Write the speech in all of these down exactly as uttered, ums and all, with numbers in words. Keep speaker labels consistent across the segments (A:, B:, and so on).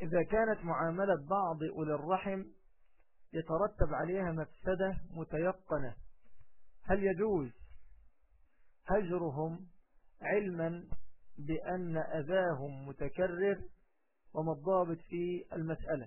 A: إذا كانت معاملة بعض أولي الرحم يترتب عليها مفسدة متيقنة، هل يجوز هجرهم علما بأن أذاهم متكرر؟ وما الضابط في المسألة؟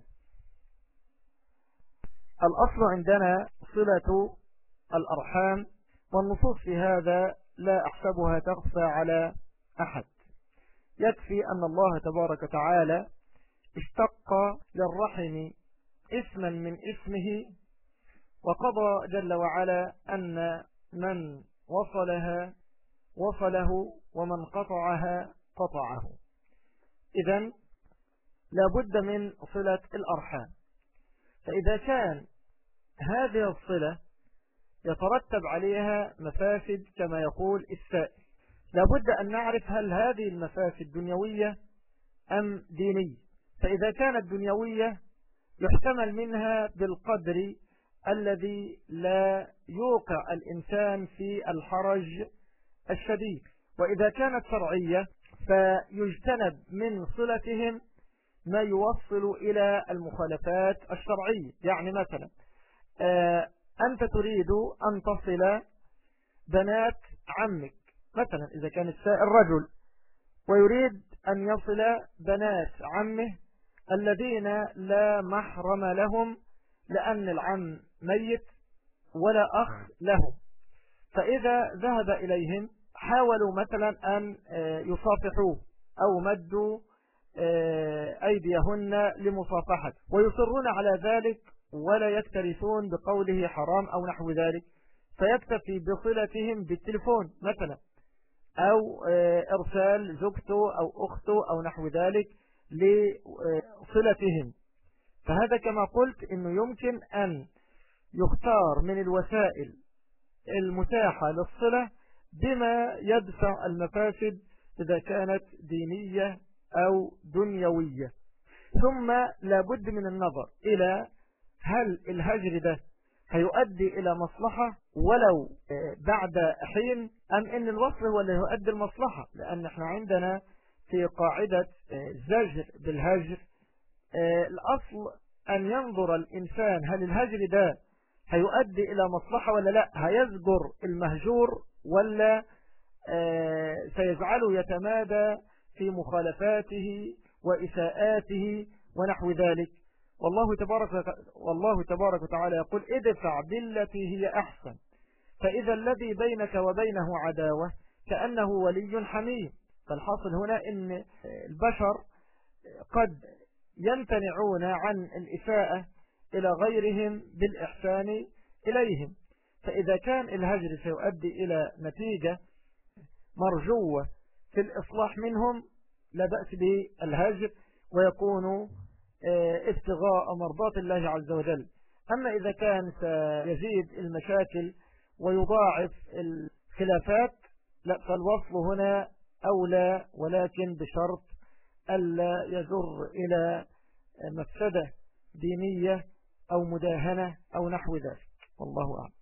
A: الأصل عندنا صلة الأرحام، والنصوص في هذا لا أحسبها تخفى على أحد. يكفي أن الله تبارك وتعالى اشتق للرحم اسما من اسمه، وقضى جل وعلا أن من وصلها وصله ومن قطعها قطعه. إذن لابد من صلة الأرحام. فإذا كان هذه الصلة يترتب عليها مفاسد كما يقول السائل، لابد أن نعرف هل هذه المفاسد دنيوية أم دينية. فإذا كانت دنيوية يحتمل منها بالقدر الذي لا يوقع الإنسان في الحرج الشديد، وإذا كانت شرعية فيجتنب من صلتهم ما يوصل إلى المخالفات الشرعية. يعني مثلا آه أنت تريد أن تصل بنات عمك، مثلا إذا كان السائل رجل ويريد أن يصل بنات عمه الذين لا محرم لهم لأن العم ميت ولا أخ لهم، فإذا ذهب إليهم حاولوا مثلا أن يصافحوه أو مدوا أيديهن لمصافحة ويصرون على ذلك ولا يكترثون بقوله حرام أو نحو ذلك، فيكتفي بصلتهم بالتلفون مثلا أو إرسال زوجته أو أخته أو نحو ذلك لصلتهم. فهذا كما قلت إنه يمكن أن يختار من الوسائل المتاحة للصلة بما يدفع المفاسد إذا كانت دينية أو دنيوية. ثم لابد من النظر إلى هل الهجر ده هيؤدي إلى مصلحة ولو بعد حين، أم إن الوصل هو اللي يؤدي المصلحة، لأن احنا عندنا في قاعدة زجر بالهجر الأصل أن ينظر الإنسان هل الهجر ده هيؤدي إلى مصلحة ولا لا، هيزجر المهجور ولا سيجعله يتمادى في مخالفاته وإساءاته ونحو ذلك. والله تبارك والله تبارك وتعالى يقول ادفع بالتي هي أحسن، فإذا الذي بينك وبينه عداوة كأنه ولي حميم. فالحاصل هنا إن البشر قد يمتنعون عن الإساءة إلى غيرهم بالإحسان إليهم، فإذا كان الهجر سيؤدي إلى نتيجة مرجوة في الإصلاح منهم لا بأس بالهجر ويكون ابتغاء مرضات الله عز وجل. أما إذا كان سيزيد المشاكل ويضاعف الخلافات لا، فالوصل هنا أولى، ولكن بشرط ألا يجر إلى مفسدة دينية أو مداهنة أو نحو ذلك. والله أعلم.